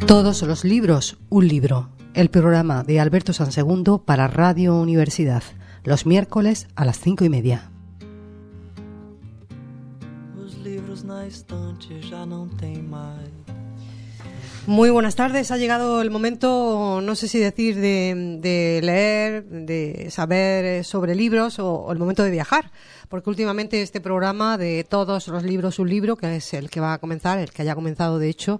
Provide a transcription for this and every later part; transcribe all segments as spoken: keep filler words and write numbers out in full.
Todos los libros, un libro. El programa de Alberto Sansegundo para Radio Universidad. Los miércoles a las cinco y media. Muy buenas tardes. Ha llegado el momento, no sé si decir de, de leer, de saber sobre libros o, o el momento de viajar, porque últimamente este programa de Todos los libros, un libro, que es el que va a comenzar, el que haya comenzado de hecho,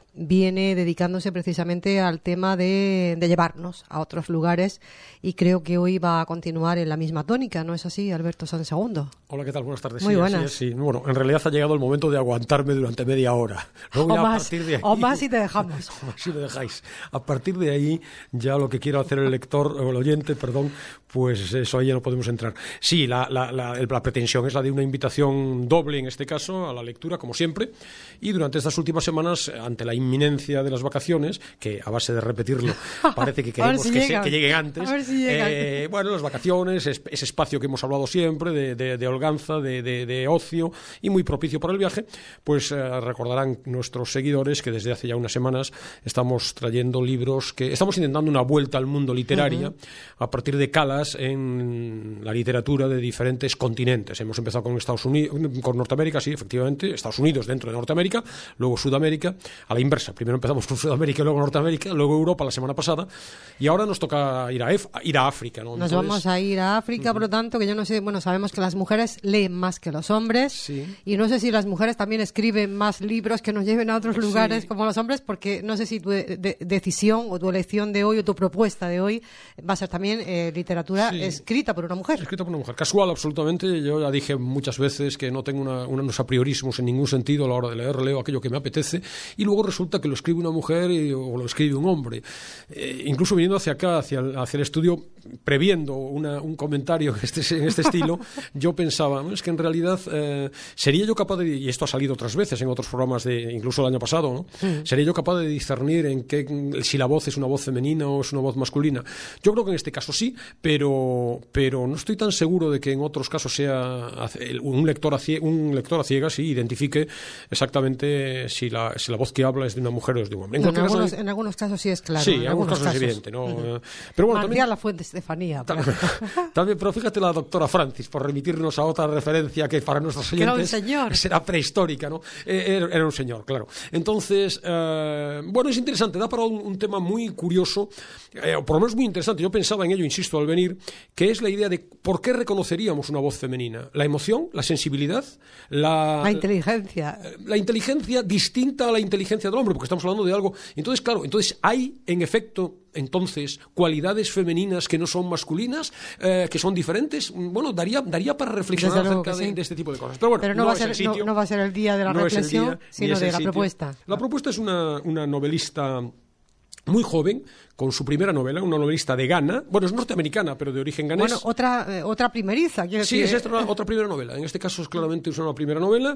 viene dedicándose precisamente al tema de, de llevarnos a otros lugares, y creo que hoy va a continuar en la misma tónica, ¿no es así, Alberto Sansegundo? Hola, ¿qué tal? Buenas tardes. Muy sí, buenas. Así es, sí. Bueno, en realidad ha llegado el momento de aguantarme durante media hora. Luego o, ya más, a partir de ahí, o más si te dejamos. O más si me dejáis. A partir de ahí, ya lo que quiera hacer el lector, o el oyente, perdón, pues eso, ahí ya no podemos entrar. Sí, la, la, la, la pretensión es la de una invitación doble, en este caso, a la lectura, como siempre. Y durante estas últimas semanas, ante la inminencia de las vacaciones, que a base de repetirlo parece que queremos si que, se, que lleguen antes, a ver si llegan. Eh, bueno, las vacaciones, es, ese espacio que hemos hablado siempre de, de, de holganza, de, de, de ocio y muy propicio para el viaje, pues eh, recordarán nuestros seguidores que desde hace ya unas semanas estamos trayendo libros que estamos intentando una vuelta al mundo literaria uh-huh. a partir de calas en la literatura de diferentes continentes. Hemos empezado con Estados Unidos, con Norteamérica, sí, efectivamente, Estados Unidos dentro de Norteamérica, luego Sudamérica, a la inversa. Primero empezamos con Sudamérica y luego Norteamérica, luego Europa la semana pasada, y ahora nos toca ir a, Ef- ir a África, ¿no? Nos Entonces, vamos a ir a África, uh-huh. por lo tanto, que yo no sé, bueno, sabemos que las mujeres leen más que los hombres, sí. y no sé si las mujeres también escriben más libros que nos lleven a otros lugares sí. como los hombres, porque no sé si tu de- de- decisión o tu elección de hoy o tu propuesta de hoy va a ser también eh, literatura sí. escrita por una mujer. Escrita por una mujer. Casual, absolutamente. Yo ya dije muchas veces que no tengo una, una, unos apriorismos en ningún sentido a la hora de leer, leo aquello que me apetece, y luego resulta que lo escribe una mujer y, o lo escribe un hombre. Eh, incluso viniendo hacia acá, hacia el, hacia el estudio, previendo una, un comentario en este, en este estilo, yo pensaba, es que en realidad eh, sería yo capaz de, y esto ha salido otras veces en otros programas, de incluso el año pasado, ¿no? Mm. Sería yo capaz de discernir en qué, si la voz es una voz femenina o es una voz masculina. Yo creo que en este caso sí, pero, pero no estoy tan seguro de que en otros casos sea un lector a, cie, un lector a ciegas y identifique exactamente si la, si la voz que habla es de una mujer o es de un hombre. En, no, en, algunos, caso, en algunos casos sí es claro. Sí, en, en algunos casos, casos es evidente, ¿no? Uh-huh. Pero bueno, Marcial también, la Fuente Estefanía. También, también, pero fíjate la doctora Francis, por remitirnos a otra referencia que para nuestros oyentes era un señor. será prehistórica, ¿no? Eh, era, era un señor, claro. Entonces, eh, bueno, es interesante, da para un, un tema muy curioso, eh, o por lo menos muy interesante. Yo pensaba en ello, insisto, al venir, que es la idea de por qué reconoceríamos una voz femenina. La emoción, la sensibilidad, la... La inteligencia. La, la inteligencia distinta a la inteligencia del hombre, porque estamos hablando de algo... Entonces, claro, entonces hay, en efecto... Entonces, cualidades femeninas que no son masculinas, eh, que son diferentes, bueno, daría, daría para reflexionar acerca de, sí. de este tipo de cosas. Pero bueno, Pero no, no, va es ser, el sitio, no, no va a ser el día de la no reflexión, día, sino de la sitio. propuesta. La propuesta es una, una novelista muy joven, con su primera novela, una novelista de Ghana, bueno, es norteamericana, pero de origen ganés. Bueno, otra, eh, otra primeriza, quiero sí, decir. es otra, otra primera novela, en este caso es claramente es una primera novela,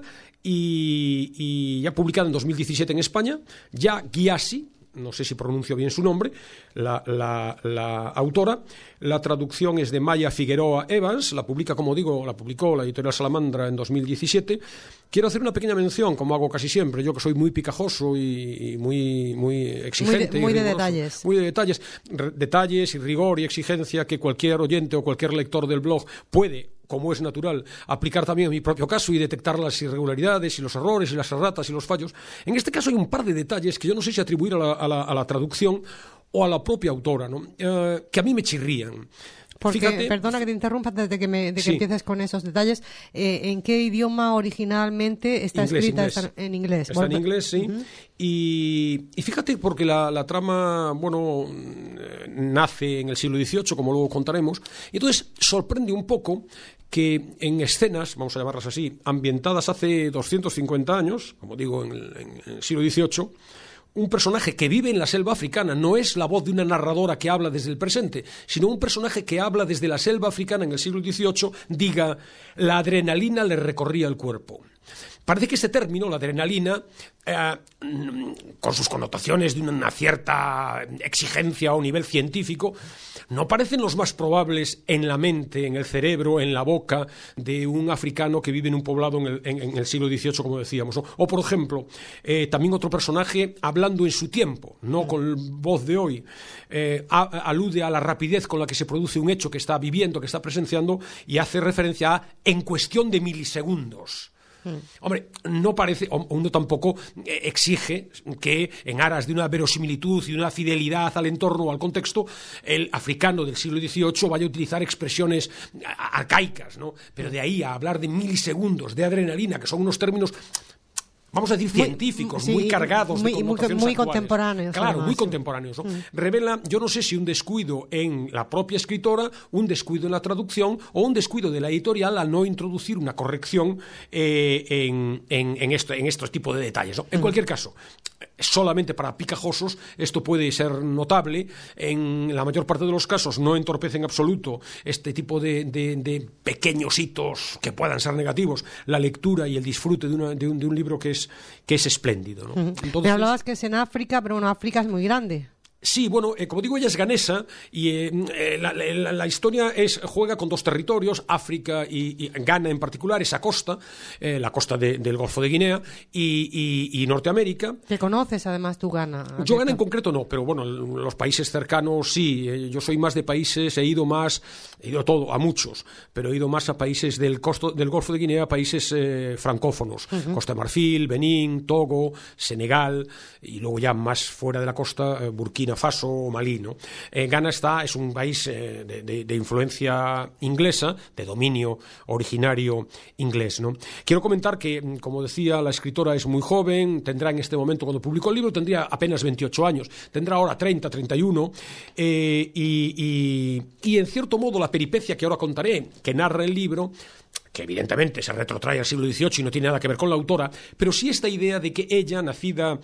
y, y ya publicada en dos mil diecisiete en España, ya Gyasi, no sé si pronuncio bien su nombre, la, la, la autora. La traducción es de Maya Figueroa Evans, la publica, como digo, la publicó la editorial Salamandra en dos mil diecisiete. Quiero hacer una pequeña mención, como hago casi siempre, yo que soy muy picajoso y, y muy, muy exigente. Muy de, muy y de detalles. Muy de detalles. Re, detalles y rigor y exigencia que cualquier oyente o cualquier lector del blog puede, como es natural, aplicar también a mi propio caso y detectar las irregularidades y los errores y las erratas y los fallos. En este caso hay un par de detalles que yo no sé si atribuir a la, a la, a la traducción o a la propia autora, ¿no? Eh, que a mí me chirrían. Porque, Fíjate, perdona que te interrumpa antes de que, me, de que sí. empieces con esos detalles, eh, ¿en qué idioma originalmente está inglés, escrita? Inglés. Está en inglés. Está en inglés, sí. Uh-huh. Y, y fíjate, porque la, la trama, bueno, nace en el siglo dieciocho, como luego contaremos, y entonces sorprende un poco que en escenas, vamos a llamarlas así, ambientadas hace doscientos cincuenta años, como digo, en el, en el siglo dieciocho, un personaje que vive en la selva africana no es la voz de una narradora que habla desde el presente, sino un personaje que habla desde la selva africana en el siglo dieciocho, diga, la adrenalina le recorría el cuerpo. parece que este término, la adrenalina, eh, con sus connotaciones de una cierta exigencia o nivel científico, no parecen los más probables en la mente, en el cerebro, en la boca de un africano que vive en un poblado en el, en, en el siglo dieciocho, como decíamos, ¿no? O, por ejemplo, eh, también otro personaje hablando en su tiempo, no con voz de hoy, eh, a, alude a la rapidez con la que se produce un hecho que está viviendo, que está presenciando, y hace referencia a en cuestión de milisegundos. Hombre, no parece, o uno tampoco exige que en aras de una verosimilitud y de una fidelidad al entorno o al contexto, el africano del siglo dieciocho vaya a utilizar expresiones arcaicas, ¿no? Pero de ahí a hablar de milisegundos, de adrenalina, que son unos términos, vamos a decir, científicos, muy, sí, muy cargados muy, de connotaciones muy, muy actuales. contemporáneos. Claro, además, muy sí. contemporáneos, ¿no? Mm. Revela, yo no sé si un descuido en la propia escritora, un descuido en la traducción o un descuido de la editorial al no introducir una corrección eh, en, en, en, esto, en estos tipos de detalles, ¿no? En mm. cualquier caso, solamente para picajosos esto puede ser notable. En la mayor parte de los casos no entorpece en absoluto este tipo de, de, de pequeños hitos que puedan ser negativos la lectura y el disfrute de, una, de, un, de un libro que es, que es espléndido, ¿no? Uh-huh. Entonces, me hablabas que es en África, pero bueno, África es muy grande. Sí, bueno, eh, como digo, ella es ganesa y eh, eh, la, la, la historia es, juega con dos territorios, África y, y Ghana en particular, esa costa, eh, la costa de, del Golfo de Guinea y, y, y Norteamérica. ¿Te conoces además tú Ghana? Yo Ghana en concreto no, pero bueno, los países cercanos sí. Eh, yo soy más de países, he ido más, he ido a todo, a muchos, pero he ido más a países del, costo, del Golfo de Guinea, países eh, francófonos, uh-huh. Costa de Marfil, Benín, Togo, Senegal y luego ya más fuera de la costa, eh, Burkina Faso o Malí, ¿no? Eh, Ghana está, es un país eh, de, de, de influencia inglesa, de dominio originario inglés, ¿no? Quiero comentar que, como decía, la escritora es muy joven, tendrá en este momento, cuando publicó el libro, tendría apenas veintiocho años, tendrá ahora treinta, treinta y uno, eh, y, y, y en cierto modo la peripecia que ahora contaré, que narra el libro, que evidentemente se retrotrae al siglo dieciocho y no tiene nada que ver con la autora, pero sí esta idea de que ella, nacida,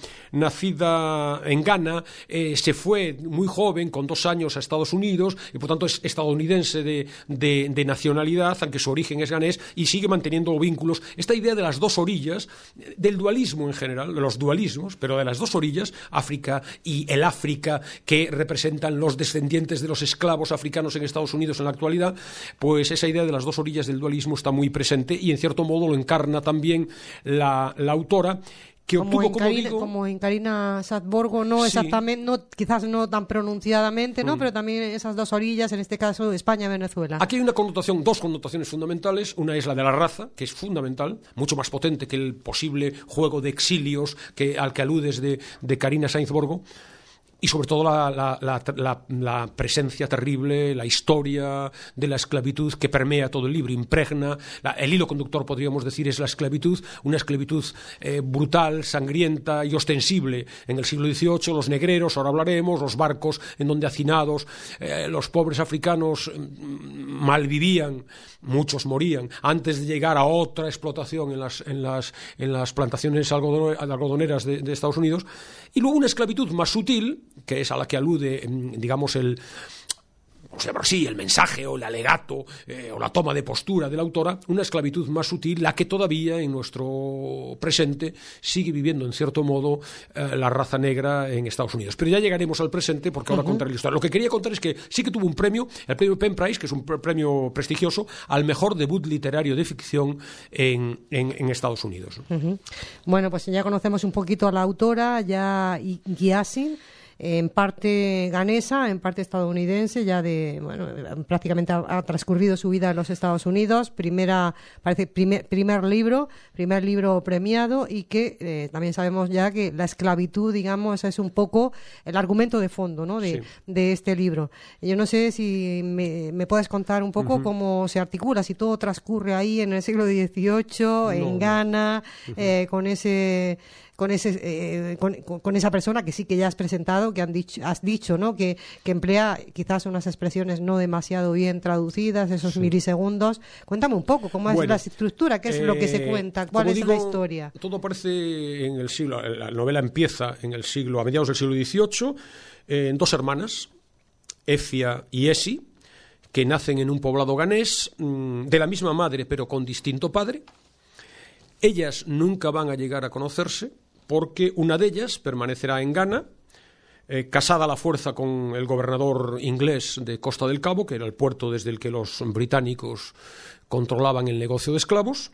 nacida en Ghana, eh, se fue muy joven, con dos años, a Estados Unidos, y por tanto es estadounidense de, de, de nacionalidad, aunque su origen es ganés, y sigue manteniendo vínculos. Esta idea de las dos orillas, del dualismo en general, de los dualismos, pero de las dos orillas, África y el África, que representan los descendientes de los esclavos africanos en Estados Unidos en la actualidad, pues esa idea de las dos orillas del dualismo está muy muy presente y en cierto modo lo encarna también la, la autora, que como obtuvo, en como Karina, digo, como en Karina Sadborgo, no sí. exactamente, no, quizás no tan pronunciadamente, ¿no? Mm. Pero también esas dos orillas, en este caso España-Venezuela. Aquí hay una connotación, dos connotaciones fundamentales. Una es la de la raza, que es fundamental, mucho más potente que el posible juego de exilios que, al que aludes de, de Karina Sainz-Borgo. Y sobre todo la, la, la, la, la presencia terrible, la historia de la esclavitud que permea todo el libro, impregna, la, el hilo conductor, podríamos decir, es la esclavitud, una esclavitud eh, brutal, sangrienta y ostensible en el siglo dieciocho, los negreros, ahora hablaremos, los barcos en donde hacinados, eh, los pobres africanos malvivían, muchos morían, antes de llegar a otra explotación en las, en las, en las plantaciones algodoneras de, de Estados Unidos, y luego una esclavitud más sutil, que es a la que alude, digamos, el, o sea, sí, el mensaje o el alegato eh, o la toma de postura de la autora, una esclavitud más sutil, la que todavía en nuestro presente sigue viviendo en cierto modo eh, la raza negra en Estados Unidos. Pero ya llegaremos al presente porque ahora uh-huh. contaré la historia. Lo que quería contar es que sí que tuvo un premio, el premio Penn Prize, que es un premio prestigioso, al mejor debut literario de ficción en, en, en Estados Unidos. Uh-huh. Bueno, pues ya conocemos un poquito a la autora, ya Gyasi, en parte ganesa, en parte estadounidense, ya de, bueno, prácticamente ha, ha transcurrido su vida en los Estados Unidos, primera, parece primer, primer libro, primer libro premiado, y que eh, también sabemos ya que la esclavitud, digamos, es un poco el argumento de fondo, ¿no?, de, sí. de este libro. Yo no sé si me, me puedes contar un poco uh-huh. cómo se articula, si todo transcurre ahí en el siglo dieciocho, no, en Ghana, no. uh-huh. eh, con ese... con ese eh, con, con esa persona que sí que ya has presentado, que han dicho, has dicho, ¿no?, que, que emplea quizás unas expresiones no demasiado bien traducidas, esos sí. milisegundos. Cuéntame un poco cómo bueno, es la estructura, qué es eh, lo que se cuenta, cuál es digo, la historia. Todo aparece en el siglo, la novela empieza en el siglo, a mediados del siglo dieciocho, eh, en dos hermanas, Efia y Esi, que nacen en un poblado ganés, mmm, de la misma madre pero con distinto padre. Ellas nunca van a llegar a conocerse porque una de ellas permanecerá en Ghana, eh, casada a la fuerza con el gobernador inglés de Costa del Cabo, que era el puerto desde el que los británicos controlaban el negocio de esclavos,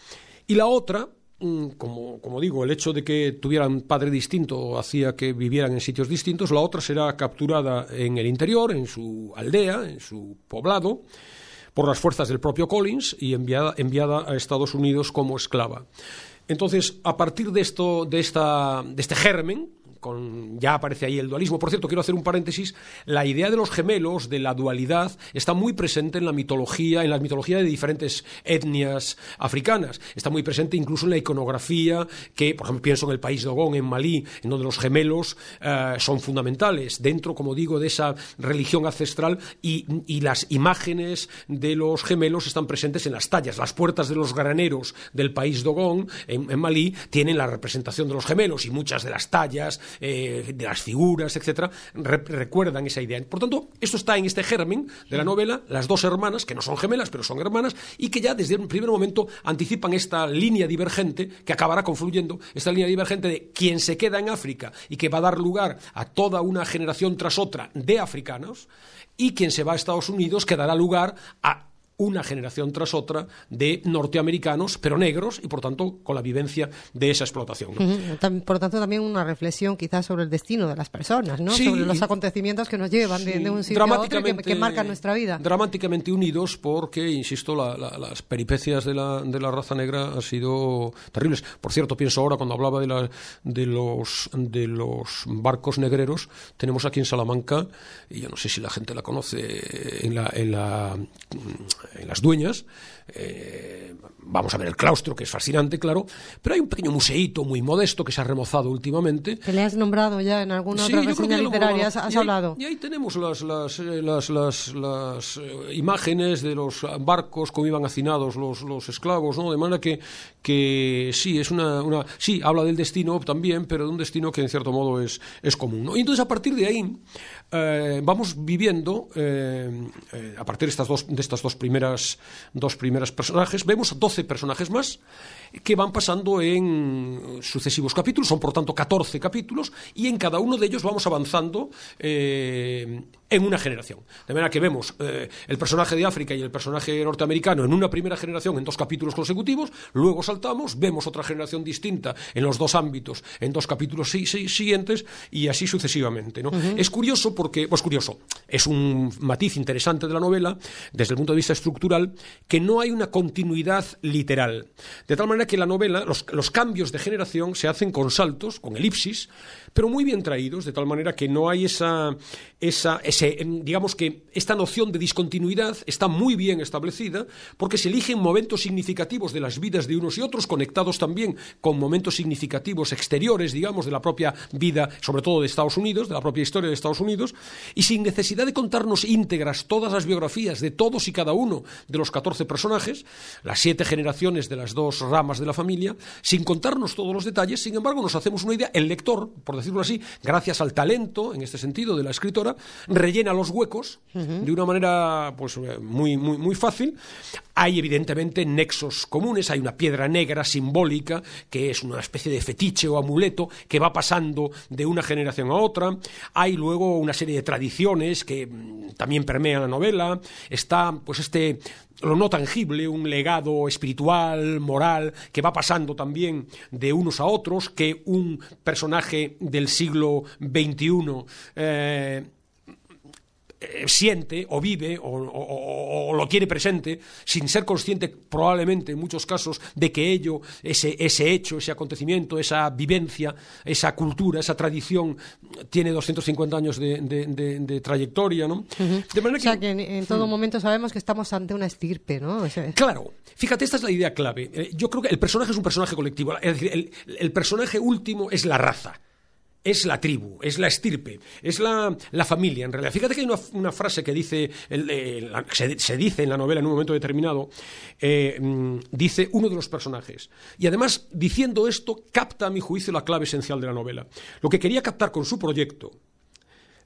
y la otra, como, como digo, el hecho de que tuvieran padre distinto hacía que vivieran en sitios distintos, la otra será capturada en el interior, en su aldea, en su poblado, por las fuerzas del propio Collins y enviada, enviada a Estados Unidos como esclava. Entonces, a partir de esto, de esta, de este germen, con, ya aparece ahí el dualismo. Por cierto, quiero hacer un paréntesis. La idea de los gemelos, de la dualidad, está muy presente en la mitología, en la mitología de diferentes etnias africanas. Está muy presente incluso en la iconografía, que, por ejemplo, pienso en el país Dogon, en Malí, en donde los gemelos eh, son fundamentales. Dentro, como digo, de esa religión ancestral y, y las imágenes de los gemelos están presentes en las tallas. Las puertas de los graneros del país Dogon, en, en Malí, tienen la representación de los gemelos y muchas de las tallas, Eh, de las figuras, etcétera, re recuerdan esa idea. Por tanto, esto está en este germen de la novela, las dos hermanas, que no son gemelas, pero son hermanas, y que ya desde un primer momento anticipan esta línea divergente que acabará confluyendo, esta línea divergente de quien se queda en África y que va a dar lugar a toda una generación tras otra de africanos, y quien se va a Estados Unidos que dará lugar a una generación tras otra de norteamericanos, pero negros, y por tanto con la vivencia de esa explotación, ¿no? Uh-huh. Por lo tanto, también una reflexión quizás sobre el destino de las personas, ¿no? Sí, sobre los acontecimientos que nos llevan sí, de, de un sitio a otro y que, que marcan nuestra vida. Dramáticamente unidos porque, insisto, la, la, las peripecias de la, de la raza negra han sido terribles. Por cierto, pienso ahora, cuando hablaba de, la, de, los, de los barcos negreros, tenemos aquí en Salamanca, y yo no sé si la gente la conoce, en la... En la en Las Dueñas, eh, vamos a ver el claustro, que es fascinante, claro, pero hay un pequeño museíto muy modesto que se ha remozado últimamente. ¿Que le has nombrado ya en alguna sí, otra reseña literaria? ¿Has, has y ahí, hablado? Y ahí tenemos las, las, las, las, las eh, imágenes de los barcos, cómo iban hacinados los, los esclavos, ¿no? De manera que, que sí, es una, una... Sí, habla del destino también, pero de un destino que en cierto modo es, es común, ¿no? Y entonces, a partir de ahí, eh, vamos viviendo, eh, eh, a partir de estas dos, de estas dos primeras, dos primeras personajes, vemos doce personajes más que van pasando en sucesivos capítulos, son por tanto catorce capítulos, y en cada uno de ellos vamos avanzando eh, en una generación. De manera que vemos eh, el personaje de África y el personaje norteamericano en una primera generación en dos capítulos consecutivos, luego saltamos, vemos otra generación distinta en los dos ámbitos en dos capítulos si, si, siguientes, y así sucesivamente, ¿no? Uh-huh. Es curioso porque, pues curioso, es un matiz interesante de la novela desde el punto de vista estructural, que no hay una continuidad literal, de tal manera que la novela, los, los cambios de generación se hacen con saltos, con elipsis, pero muy bien traídos, de tal manera que no hay esa, esa ese, digamos que esta noción de discontinuidad está muy bien establecida, porque se eligen momentos significativos de las vidas de unos y otros, conectados también con momentos significativos exteriores, digamos, de la propia vida, sobre todo de Estados Unidos, de la propia historia de Estados Unidos, y sin necesidad de contarnos íntegras todas las biografías de todos y cada uno de los catorce personajes, las siete generaciones de las dos ramas de la familia, sin contarnos todos los detalles. Sin embargo, nos hacemos una idea. El lector, por decirlo así, gracias al talento, en este sentido, de la escritora, rellena los huecos uh-huh. de una manera pues muy, muy, muy fácil. Hay evidentemente nexos comunes, hay una piedra negra simbólica que es una especie de fetiche o amuleto que va pasando de una generación a otra. Hay luego una serie de tradiciones que mmm, también permean la novela. Está pues este lo no tangible, un legado espiritual, moral, que va pasando también de unos a otros, que un personaje del siglo veintiuno eh, siente o vive o, o, o lo tiene presente sin ser consciente probablemente en muchos casos de que ello, ese, ese hecho, ese acontecimiento, esa vivencia, esa cultura, esa tradición tiene doscientos cincuenta años de, de, de, de trayectoria, ¿no? Uh-huh. De manera que, o sea que en, en todo hmm. momento sabemos que estamos ante una estirpe, ¿no? O sea, claro, fíjate, esta es la idea clave. Eh, yo creo que el personaje es un personaje colectivo, es decir, el, el personaje último es la raza. Es la tribu, es la estirpe, es la, la familia, en realidad. Fíjate que hay una, una frase que dice, el, el, la, se, se dice en la novela en un momento determinado, eh, dice uno de los personajes. Y además, diciendo esto, capta a mi juicio la clave esencial de la novela. Lo que quería captar con su proyecto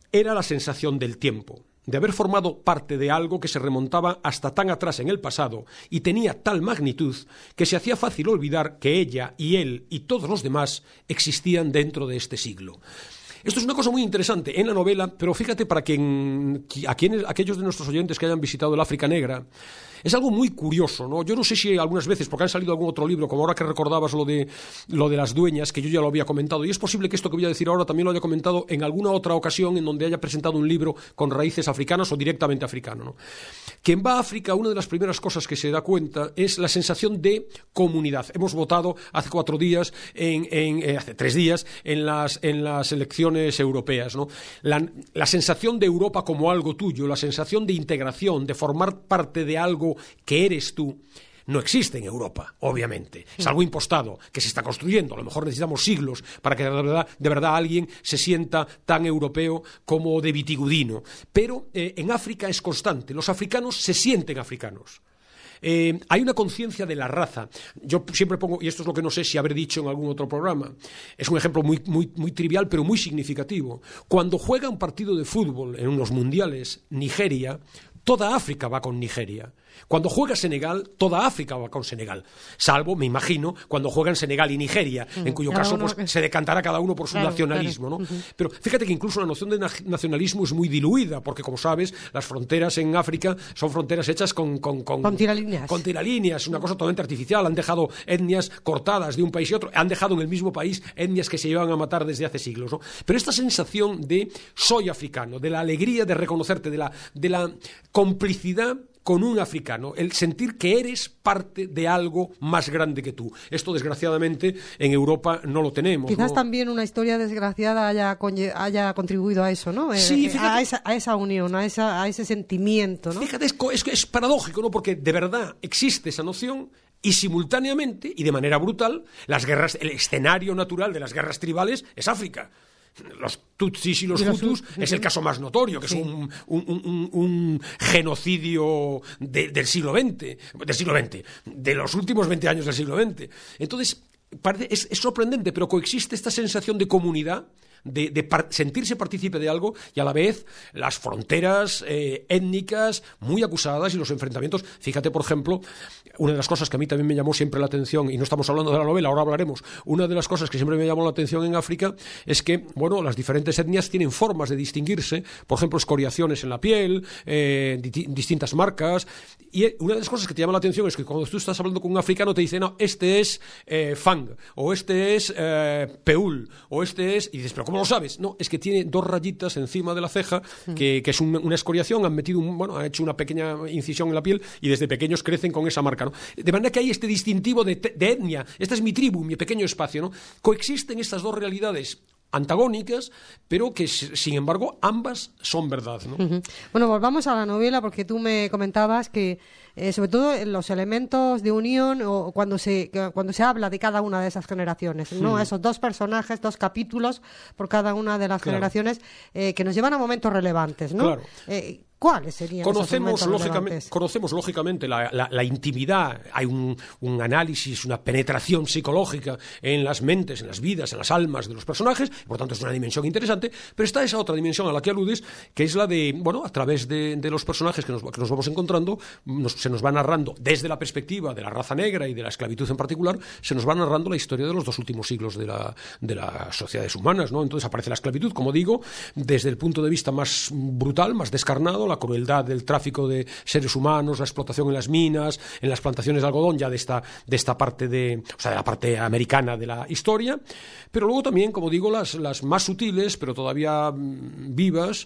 era la sensación del tiempo, de haber formado parte de algo que se remontaba hasta tan atrás en el pasado y tenía tal magnitud que se hacía fácil olvidar que ella y él y todos los demás existían dentro de este siglo. Esto es una cosa muy interesante en la novela, pero fíjate, para quien, a quienes, aquellos de nuestros oyentes que hayan visitado el África Negra, es algo muy curioso, ¿no? Yo no sé si algunas veces, porque han salido algún otro libro, como ahora que recordabas lo de, lo de las dueñas, que yo ya lo había comentado, y es posible que esto que voy a decir ahora también lo haya comentado en alguna otra ocasión en donde haya presentado un libro con raíces africanas o directamente africano, ¿no? Quien va a África, una de las primeras cosas que se da cuenta es la sensación de comunidad. Hemos votado hace cuatro días, en, en, eh, hace tres días, en las, en las elecciones europeas, ¿no? La, la sensación de Europa como algo tuyo, la sensación de integración, de formar parte de algo que eres tú, no existe en Europa, obviamente. Es algo impostado, que se está construyendo. A lo mejor necesitamos siglos para que de verdad, de verdad alguien se sienta tan europeo como de Vitigudino. Pero eh, en África es constante. Los africanos se sienten africanos. Eh, hay una conciencia de la raza. Yo siempre pongo, y esto es lo que no sé si habré dicho en algún otro programa, es un ejemplo muy, muy, muy trivial pero muy significativo. Cuando juega un partido de fútbol en unos mundiales Nigeria, toda África va con Nigeria. Cuando juega Senegal, toda África va con Senegal. Salvo, me imagino, cuando juegan Senegal y Nigeria, mm, en cuyo caso pues, se decantará cada uno por su claro, nacionalismo, claro. ¿no? Uh-huh. Pero fíjate que incluso la noción de nacionalismo es muy diluida, porque, como sabes, las fronteras en África son fronteras hechas con... Con, con, con tiralíneas. Con tiralíneas, una cosa totalmente artificial. Han dejado etnias cortadas de un país y otro. Han dejado en el mismo país etnias que se llevan a matar desde hace siglos, ¿no? Pero esta sensación de soy africano, de la alegría de reconocerte, de la, de la complicidad con un africano, el sentir que eres parte de algo más grande que tú. Esto, desgraciadamente, en Europa no lo tenemos. Quizás ¿no? También una historia desgraciada haya, haya contribuido a eso, ¿no? Sí, eh, fíjate, a, esa, a esa unión, a, esa, a ese sentimiento, ¿no? Fíjate, es, es, es paradójico, ¿no? Porque de verdad existe esa noción y simultáneamente, y de manera brutal, las guerras, el escenario natural de las guerras tribales es África. Los tutsis y los, y los hutus uh-huh. es el caso más notorio, que sí. es un, un, un, un genocidio de, del siglo veinte, del siglo veinte, de los últimos veinte años del siglo veinte. Entonces, parece, es, es sorprendente, pero coexiste esta sensación de comunidad, de, de par- sentirse partícipe de algo, y a la vez las fronteras eh, étnicas muy acusadas y los enfrentamientos. Fíjate, por ejemplo, una de las cosas que a mí también me llamó siempre la atención, y no estamos hablando de la novela, ahora hablaremos, una de las cosas que siempre me llamó la atención en África es que, bueno, las diferentes etnias tienen formas de distinguirse, por ejemplo, escoriaciones en la piel, eh, di- distintas marcas, y una de las cosas que te llama la atención es que cuando tú estás hablando con un africano te dice, no, este es eh, Fang, o este es eh, Peul, o este es, y dices, pero ¿cómo lo sabes? No, es que tiene dos rayitas encima de la ceja, que, que es un, una escoriación, han metido un, bueno, han hecho una pequeña incisión en la piel y desde pequeños crecen con esa marca, ¿no? De manera que hay este distintivo de, de etnia, esta es mi tribu, mi pequeño espacio, ¿no? Coexisten estas dos realidades antagónicas, pero que, sin embargo, ambas son verdad, ¿no? Uh-huh. Bueno, volvamos a la novela, porque tú me comentabas que Eh, sobre todo en los elementos de unión o cuando se cuando se habla de cada una de esas generaciones, ¿no? Hmm. Esos dos personajes, dos capítulos por cada una de las claro. generaciones eh, que nos llevan a momentos relevantes, ¿no? Claro. Eh, ¿Cuáles serían conocemos, esos lógicamente, conocemos lógicamente la, la, la intimidad, hay un, un análisis, una penetración psicológica en las mentes, en las vidas, en las almas de los personajes, por tanto es una dimensión interesante, pero está esa otra dimensión a la que aludes, que es la de, bueno, a través de, de los personajes que nos, que nos vamos encontrando, nos, se nos va narrando desde la perspectiva de la raza negra y de la esclavitud en particular, se nos va narrando la historia de los dos últimos siglos de, la, de las sociedades humanas, ¿no? Entonces aparece la esclavitud, como digo, desde el punto de vista más brutal, más descarnado, la crueldad del tráfico de seres humanos, la explotación en las minas, en las plantaciones de algodón, ya de esta, de esta parte de, o sea, de la parte americana de la historia, pero luego también, como digo, las, las más sutiles, pero todavía mmm, vivas,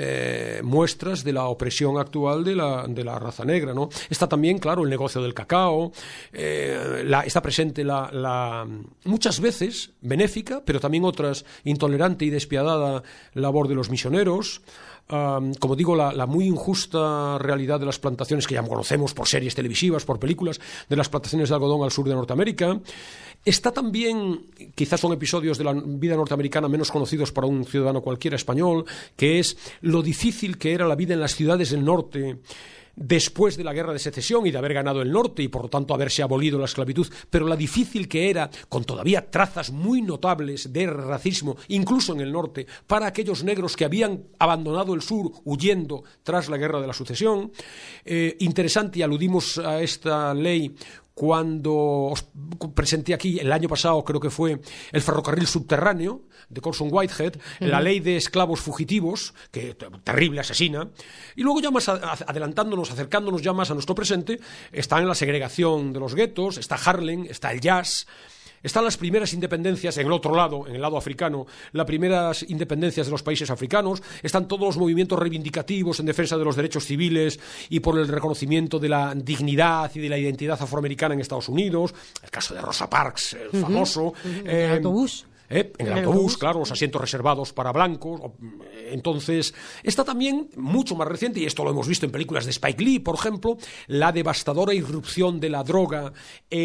eh, muestras de la opresión actual de la, de la raza negra, ¿no? Está también, claro, el negocio del cacao, eh, la, está presente la, la, muchas veces benéfica, pero también otras intolerante y despiadada labor de los misioneros. Um, como digo, la, la muy injusta realidad de las plantaciones que ya conocemos por series televisivas, por películas, de las plantaciones de algodón al sur de Norteamérica. Está también, quizás son episodios de la vida norteamericana menos conocidos para un ciudadano cualquiera español, que es lo difícil que era la vida en las ciudades del norte, después de la Guerra de Secesión y de haber ganado el norte y por lo tanto haberse abolido la esclavitud, pero la difícil que era, con todavía trazas muy notables de racismo, incluso en el norte, para aquellos negros que habían abandonado el sur huyendo tras la Guerra de la Sucesión. Eh, interesante, y aludimos a esta ley cuando os presenté aquí el año pasado, creo que fue el ferrocarril subterráneo de Colson Whitehead, uh-huh. la ley de esclavos fugitivos, que terrible, asesina, y luego ya más adelantándonos, acercándonos ya más a nuestro presente, está en la segregación de los guetos, está Harlem, está el jazz. Están las primeras independencias en el otro lado, en el lado africano, las primeras independencias de los países africanos, están todos los movimientos reivindicativos en defensa de los derechos civiles y por el reconocimiento de la dignidad y de la identidad afroamericana en Estados Unidos, el caso de Rosa Parks, el uh-huh. famoso. Uh-huh. Eh, el autobús. Eh, en el, el autobús, autobús, claro, los asientos reservados para blancos. Entonces, está también mucho más reciente, y esto lo hemos visto en películas de Spike Lee, por ejemplo, la devastadora irrupción de la droga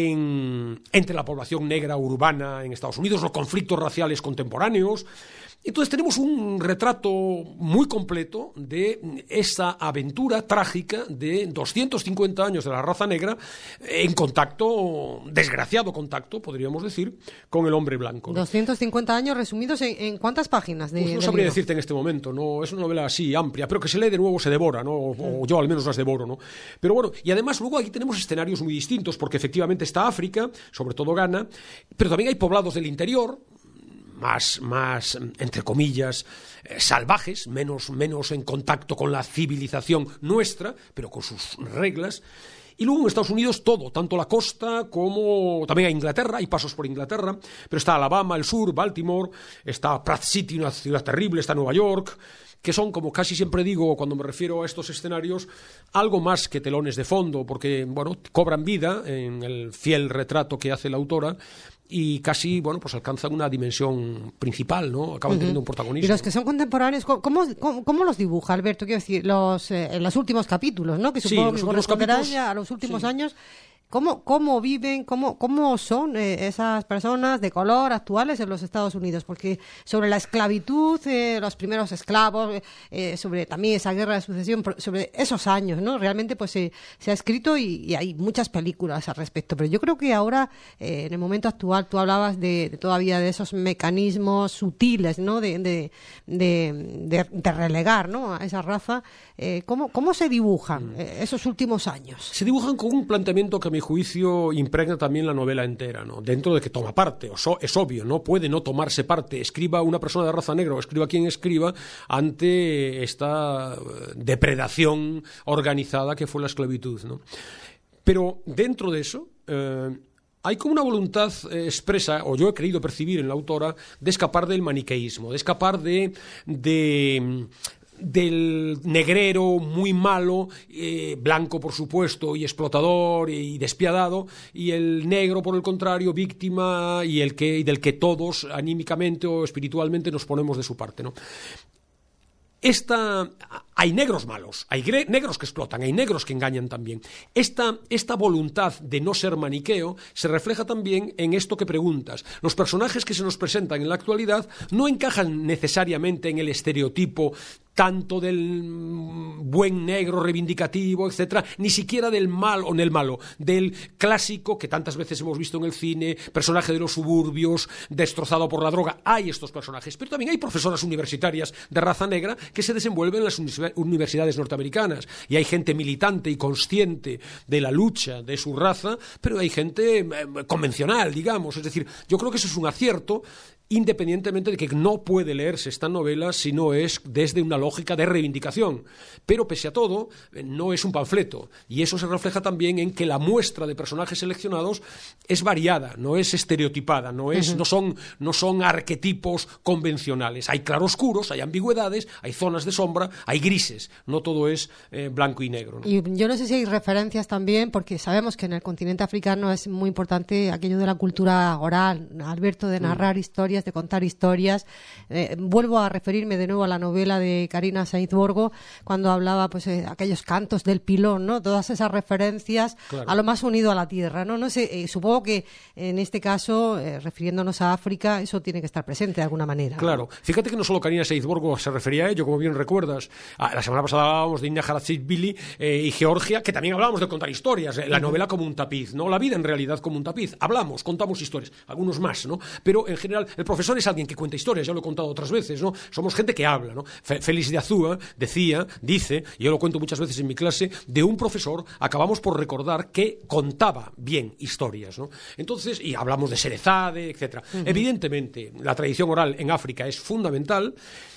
en, entre la población negra urbana en Estados Unidos, los conflictos raciales contemporáneos. Entonces tenemos un retrato muy completo de esa aventura trágica de doscientos cincuenta años de la raza negra en contacto, desgraciado contacto, podríamos decir, con el hombre blanco, ¿no? doscientos cincuenta años resumidos en, en ¿cuántas páginas? De, pues no sabría decirte en este momento, no es una novela así amplia, pero que se lee de nuevo se devora, ¿no? O, o yo al menos las devoro, ¿no? Pero bueno, y además luego aquí tenemos escenarios muy distintos, porque efectivamente está África, sobre todo Ghana, pero también hay poblados del interior, más, más entre comillas, eh, salvajes, menos, menos en contacto con la civilización nuestra, pero con sus reglas. Y luego en Estados Unidos todo, tanto la costa como también a Inglaterra, hay pasos por Inglaterra, pero está Alabama, el sur, Baltimore, está Pratt City, una ciudad terrible, está Nueva York, que son, como casi siempre digo cuando me refiero a estos escenarios, algo más que telones de fondo, porque, bueno, cobran vida en el fiel retrato que hace la autora, y casi, bueno, pues alcanzan una dimensión principal, ¿no? Acaban uh-huh. teniendo un protagonismo. Y los que son contemporáneos, ¿cómo, cómo, cómo los dibuja, Alberto? Quiero decir, los, eh, en los últimos capítulos, ¿no? Que supongo sí, que corresponderán ya a los últimos sí. años. ¿Cómo, cómo viven, cómo, cómo son eh, esas personas de color actuales en los Estados Unidos? Porque sobre la esclavitud, eh, los primeros esclavos, eh, sobre también esa guerra de sucesión, sobre esos años, ¿no? Realmente pues eh, se ha escrito y, y hay muchas películas al respecto. Pero yo creo que ahora, eh, en el momento actual, tú hablabas de, de todavía de esos mecanismos sutiles, ¿no? De, de, de, de, de relegar, ¿no? A esa raza. Eh, ¿cómo, ¿Cómo se dibujan eh, esos últimos años? Se dibujan con un planteamiento que a mi juicio impregna también la novela entera, ¿no? Dentro de que toma parte, es obvio, no puede no tomarse parte, escriba una persona de raza negra o escriba quien escriba, ante esta depredación organizada que fue la esclavitud, ¿no? Pero dentro de eso eh, hay como una voluntad eh, expresa, o yo he querido percibir en la autora, de escapar del maniqueísmo, de escapar de... de del negrero muy malo, eh, blanco por supuesto, y explotador y despiadado, y el negro por el contrario, víctima, y el que y del que todos anímicamente o espiritualmente nos ponemos de su parte, ¿no? Esta, hay negros malos, hay negros que explotan, hay negros que engañan también. Esta, esta voluntad de no ser maniqueo se refleja también en esto que preguntas. Los personajes que se nos presentan en la actualidad no encajan necesariamente en el estereotipo tanto del buen negro reivindicativo, etcétera, ni siquiera del mal o del malo, del clásico que tantas veces hemos visto en el cine, personaje de los suburbios, destrozado por la droga. Hay estos personajes, pero también hay profesoras universitarias de raza negra que se desenvuelven en las universidades norteamericanas, y hay gente militante y consciente de la lucha de su raza, pero hay gente eh, convencional, digamos. Es decir, yo creo que eso es un acierto, independientemente de que no puede leerse esta novela si no es desde una lógica de reivindicación. Pero pese a todo, no es un panfleto, y eso se refleja también en que la muestra de personajes seleccionados es variada, no es estereotipada, no, es, uh-huh. no, son, no son arquetipos convencionales. Hay claroscuros, hay ambigüedades, hay zonas de sombra, hay grises, no todo es eh, blanco y negro, ¿no? Y yo no sé si hay referencias también, porque sabemos que en el continente africano es muy importante aquello de la cultura oral, Alberto, de narrar mm. historias historias, de contar historias. Eh, vuelvo a referirme de nuevo a la novela de Carina Sainz-Borgo, cuando hablaba pues eh, aquellos cantos del pilón, ¿no? Todas esas referencias claro. a lo más unido a la tierra, ¿no? No sé, eh, supongo que en este caso, eh, refiriéndonos a África, eso tiene que estar presente de alguna manera. Claro. ¿No? Fíjate que no solo Carina Sainz-Borgo se refería a ello, como bien recuerdas. Ah, la semana pasada hablábamos de India Haratsev-Bili eh, y Georgia, que también hablábamos de contar historias, eh, la uh-huh. novela como un tapiz, ¿no? La vida en realidad como un tapiz. Hablamos, contamos historias, algunos más, ¿no? Pero en general, el profesor es alguien que cuenta historias, ya lo he contado otras veces, ¿no? Somos gente que habla, ¿no? Félix de Azúa decía, dice, y yo lo cuento muchas veces en mi clase, de un profesor acabamos por recordar que contaba bien historias, ¿no? Entonces, y hablamos de Sherezade, etcétera. Uh-huh. Evidentemente, la tradición oral en África es fundamental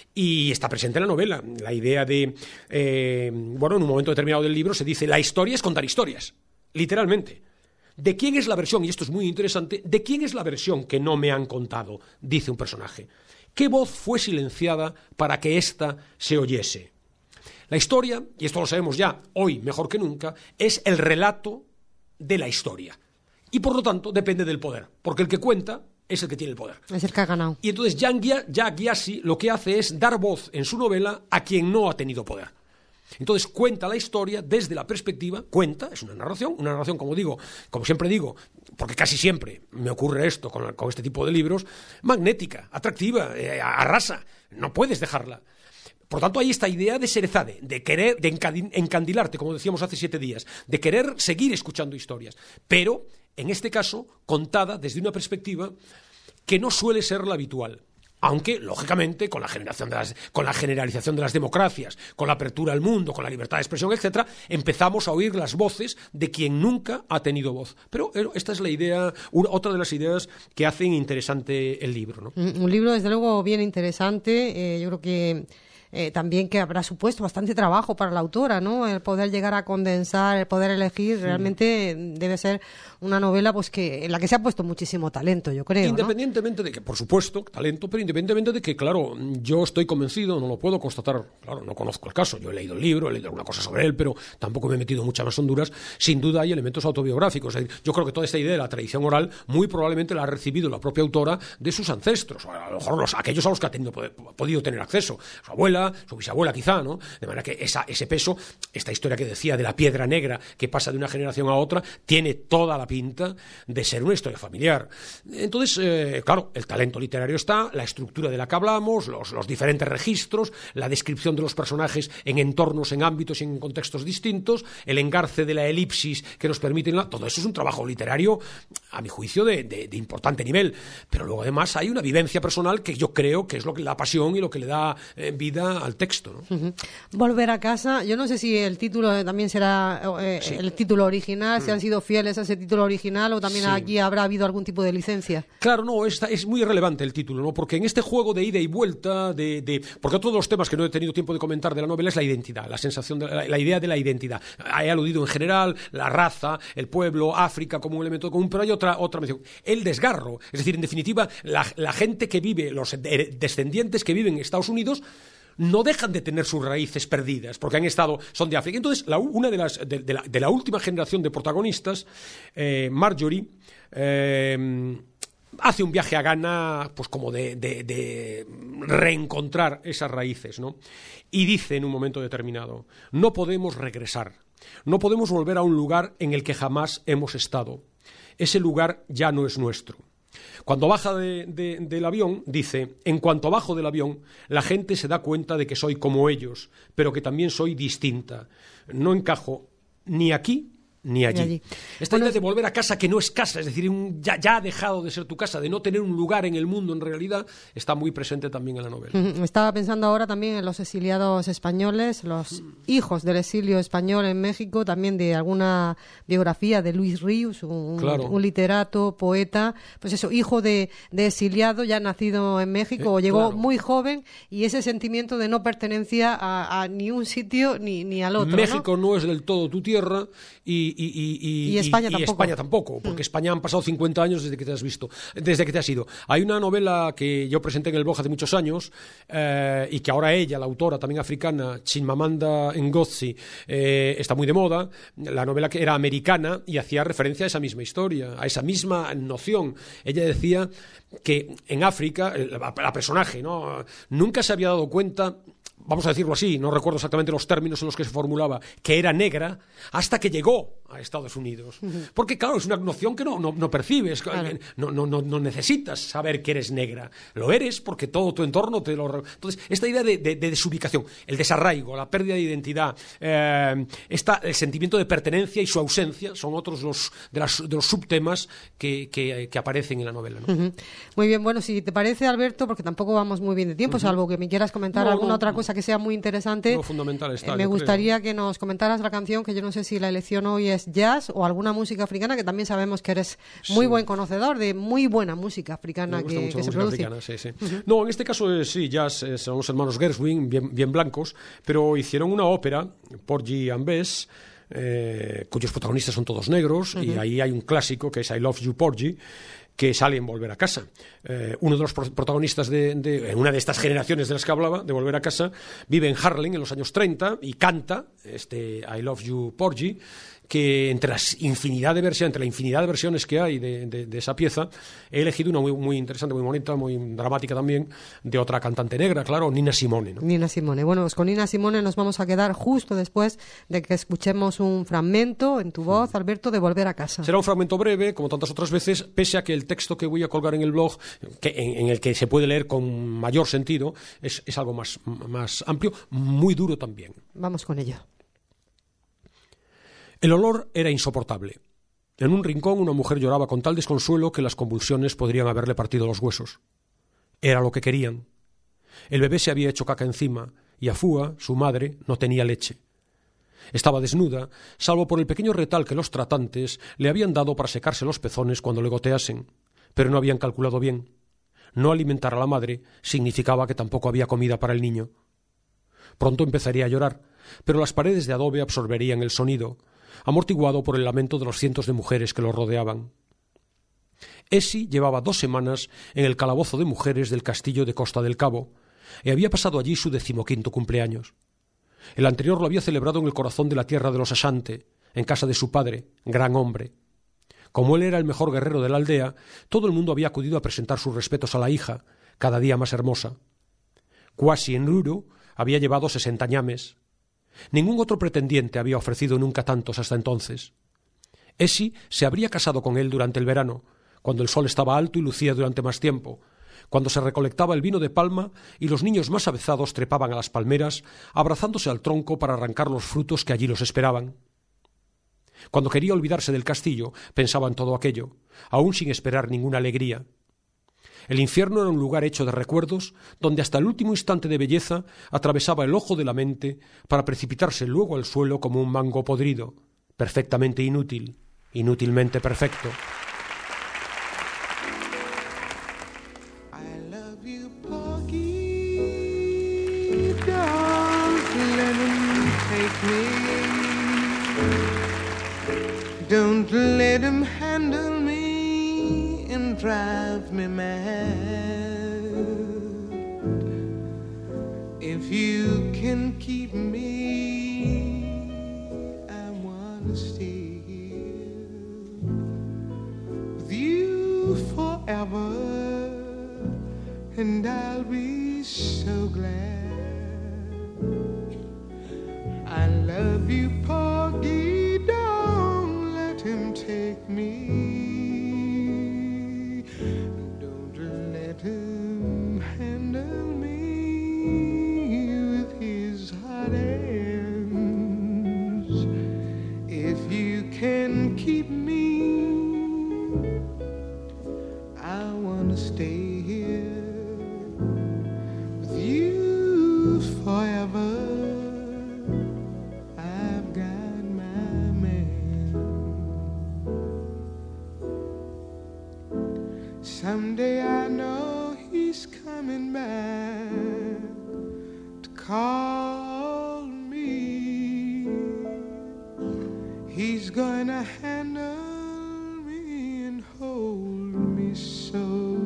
y está presente en la novela. La idea de, eh, bueno, en un momento determinado del libro se dice, la historia es contar historias, literalmente. ¿De quién es la versión? Y esto es muy interesante. ¿De quién es la versión que no me han contado? Dice un personaje. ¿Qué voz fue silenciada para que ésta se oyese? La historia, y esto lo sabemos ya hoy mejor que nunca, es el relato de la historia. Y por lo tanto depende del poder, porque el que cuenta es el que tiene el poder. Es el que ha ganado. Y entonces Jack Gyasi lo que hace es dar voz en su novela a quien no ha tenido poder. Entonces cuenta la historia desde la perspectiva, cuenta, es una narración, una narración, como digo, como siempre digo, porque casi siempre me ocurre esto con, con este tipo de libros, magnética, atractiva, eh, arrasa, no puedes dejarla. Por tanto, hay esta idea de Sherezade, de querer, de encandilarte, como decíamos hace siete días, de querer seguir escuchando historias, pero, en este caso, contada desde una perspectiva que no suele ser la habitual. Aunque, lógicamente, con la, generación de las, con la generalización de las democracias, con la apertura al mundo, con la libertad de expresión, etcétera, empezamos a oír las voces de quien nunca ha tenido voz. Pero esta es la idea, una, otra de las ideas que hacen interesante el libro, ¿no? Un libro, desde luego, bien interesante. Eh, yo creo que Eh, también que habrá supuesto bastante trabajo para la autora, ¿no? El poder llegar a condensar, el poder elegir, sí. Realmente debe ser una novela pues que en la que se ha puesto muchísimo talento, yo creo, independientemente ¿no? de que, por supuesto, talento, pero independientemente de que, claro, yo estoy convencido, no lo puedo constatar, claro, no conozco el caso, yo he leído el libro, he leído alguna cosa sobre él, pero tampoco me he metido muchas más honduras, sin duda hay elementos autobiográficos, es decir, yo creo que toda esta idea de la tradición oral muy probablemente la ha recibido la propia autora de sus ancestros, o a lo mejor los, aquellos a los que ha tenido, podido tener acceso, su abuela, su bisabuela quizá, ¿no? De manera que esa, ese peso, esta historia que decía de la piedra negra que pasa de una generación a otra, tiene toda la pinta de ser una historia familiar. Entonces, eh, claro, el talento literario está, la estructura de la que hablamos, los, los diferentes registros, la descripción de los personajes en entornos, en ámbitos y en contextos distintos, el engarce de la elipsis que nos permiten, la, todo eso es un trabajo literario, a mi juicio, de, de, de importante nivel. Pero luego, además, hay una vivencia personal que yo creo que es lo que la pasión y lo que le da eh, vida al texto. ¿No? Uh-huh. Volver a casa, yo no sé si el título también será eh, sí. el título original, mm. si han sido fieles a ese título original o también sí. aquí habrá habido algún tipo de licencia. Claro, no, es, es muy relevante el título, ¿no? Porque en este juego de ida y vuelta, de, de porque otro de los temas que no he tenido tiempo de comentar de la novela es la identidad, la sensación, de la, la idea de la identidad. He aludido en general la raza, el pueblo, África como un elemento común, pero hay otra, otra mención. El desgarro, es decir, en definitiva, la, la gente que vive, los descendientes que viven en Estados Unidos, no dejan de tener sus raíces perdidas, porque han estado, son de África. Entonces, la, una de las de, de, la, de la última generación de protagonistas, eh, Marjorie, eh, hace un viaje a Ghana, pues como de, de, de reencontrar esas raíces, ¿no? Y dice en un momento determinado, no podemos regresar, no podemos volver a un lugar en el que jamás hemos estado. Ese lugar ya no es nuestro. Cuando baja de, de, del avión, dice, en cuanto bajo del avión, la gente se da cuenta de que soy como ellos, pero que también soy distinta. No encajo ni aquí ni allí. allí. Esta bueno, idea de volver a casa que no es casa, es decir, un, ya, ya ha dejado de ser tu casa, de no tener un lugar en el mundo en realidad, está muy presente también en la novela. Uh-huh. Estaba pensando ahora también en los exiliados españoles, los uh-huh. hijos del exilio español en México, también de alguna biografía de Luis Ríos, un, claro. un literato, poeta, pues eso, hijo de, de exiliado, ya nacido en México, eh, o llegó claro. muy joven, y ese sentimiento de no pertenencia a, a ni un sitio ni, ni al otro. México ¿no? no es del todo tu tierra, y y, y, y España y, tampoco. Y España tampoco, porque mm. España han pasado cincuenta años desde que te has visto, desde que te has ido. Hay una novela que yo presenté en el blog hace muchos años eh, y que ahora ella, la autora también africana, Chimamanda Ngozi, eh, está muy de moda. La novela que era americana y hacía referencia a esa misma historia, a esa misma noción. Ella decía que en África, la, la personaje, ¿no?, nunca se había dado cuenta, vamos a decirlo así, no recuerdo exactamente los términos en los que se formulaba, que era negra hasta que llegó a Estados Unidos. Porque, claro, es una noción que no, no, no percibes, claro. no, no, no, no necesitas saber que eres negra. Lo eres porque todo tu entorno te lo... Entonces, esta idea de, de, de desubicación, el desarraigo, la pérdida de identidad, eh, esta, el sentimiento de pertenencia y su ausencia son otros los, de, las, de los subtemas que, que, que aparecen en la novela, ¿no? Uh-huh. Muy bien, bueno, si te parece, Alberto, porque tampoco vamos muy bien de tiempo, uh-huh. salvo que me quieras comentar no, alguna no, otra cosa que sea muy interesante. No, fundamental está, eh, me gustaría creo. que nos comentaras la canción, que yo no sé si la elección hoy es jazz o alguna música africana, que también sabemos que eres muy sí. buen conocedor de muy buena música africana que, que se produce. Africana, sí, sí. Uh-huh. No, en este caso eh, sí, jazz, eh, son los hermanos Gershwin, bien, bien blancos, pero hicieron una ópera, Porgy and Bess, eh, cuyos protagonistas son todos negros, uh-huh. y ahí hay un clásico que es I Love You, Porgy, que sale en Volver a Casa. Eh, uno de los protagonistas de, de en una de estas generaciones de las que hablaba, de Volver a Casa, vive en Harlem en los años treinta y canta este I Love You, Porgy, que entre, las infinidad de versiones, entre la infinidad de versiones que hay de, de, de esa pieza, he elegido una muy, muy interesante, muy bonita, muy dramática también, de otra cantante negra, claro, Nina Simone, ¿no? Nina Simone. Bueno, pues con Nina Simone nos vamos a quedar justo después de que escuchemos un fragmento en tu voz, Alberto, de Volver a Casa. Será un fragmento breve, como tantas otras veces, pese a que el texto que voy a colgar en el blog, que, en, en el que se puede leer con mayor sentido, es, es algo más, más amplio, muy duro también. Vamos con ello. El olor era insoportable. En un rincón una mujer lloraba con tal desconsuelo que las convulsiones podrían haberle partido los huesos. Era lo que querían. El bebé se había hecho caca encima y Afúa, su madre, no tenía leche. Estaba desnuda, salvo por el pequeño retal que los tratantes le habían dado para secarse los pezones cuando le goteasen, pero no habían calculado bien. No alimentar a la madre significaba que tampoco había comida para el niño. Pronto empezaría a llorar, pero las paredes de adobe absorberían el sonido, amortiguado por el lamento de los cientos de mujeres que lo rodeaban. Essie llevaba dos semanas en el calabozo de mujeres del castillo de Costa del Cabo y había pasado allí su decimoquinto cumpleaños. El anterior lo había celebrado en el corazón de la tierra de los Asante, en casa de su padre, gran hombre. Como él era el mejor guerrero de la aldea, todo el mundo había acudido a presentar sus respetos a la hija, cada día más hermosa. Kwasi Nruru había llevado sesenta ñames. Ningún otro pretendiente había ofrecido nunca tantos hasta entonces. Essie se habría casado con él durante el verano, cuando el sol estaba alto y lucía durante más tiempo, cuando se recolectaba el vino de palma y los niños más avezados trepaban a las palmeras, abrazándose al tronco para arrancar los frutos que allí los esperaban. Cuando quería olvidarse del castillo, pensaba en todo aquello, aún sin esperar ninguna alegría. El infierno era un lugar hecho de recuerdos, donde hasta el último instante de belleza atravesaba el ojo de la mente para precipitarse luego al suelo como un mango podrido, perfectamente inútil, inútilmente perfecto. I love you, Porgy, don't let him take me, don't let him handle me and drive me mad. If you can keep me, I wanna stay here with you forever, and I'll be so glad. I love you, Porgy, don't let him take me, don't let him handle me with his hot hands. If you can keep me, I wanna stay here with you forever. I've got my man. Someday I know he's coming back to call me. He's He's gonna handle me and hold me so.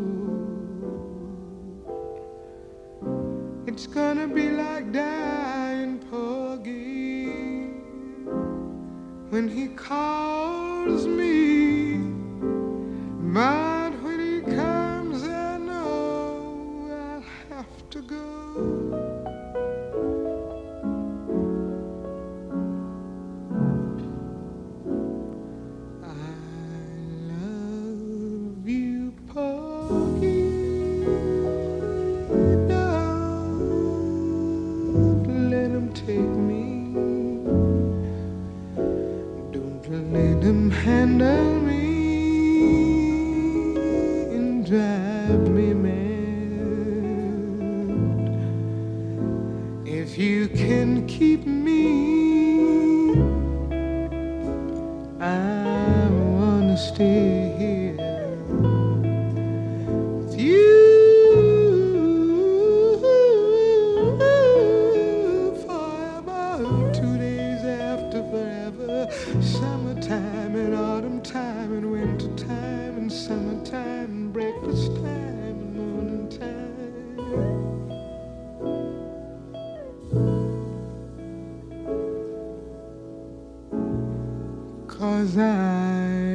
It's gonna be like dying Porgy when he calls me, but when he comes I know I'll have to go. Handle me and drive me mad. If you can keep me, I wanna stay here with you forever. Two days after forever, summertime and autumn time and winter time and summertime and breakfast time and morning time. 'Cause I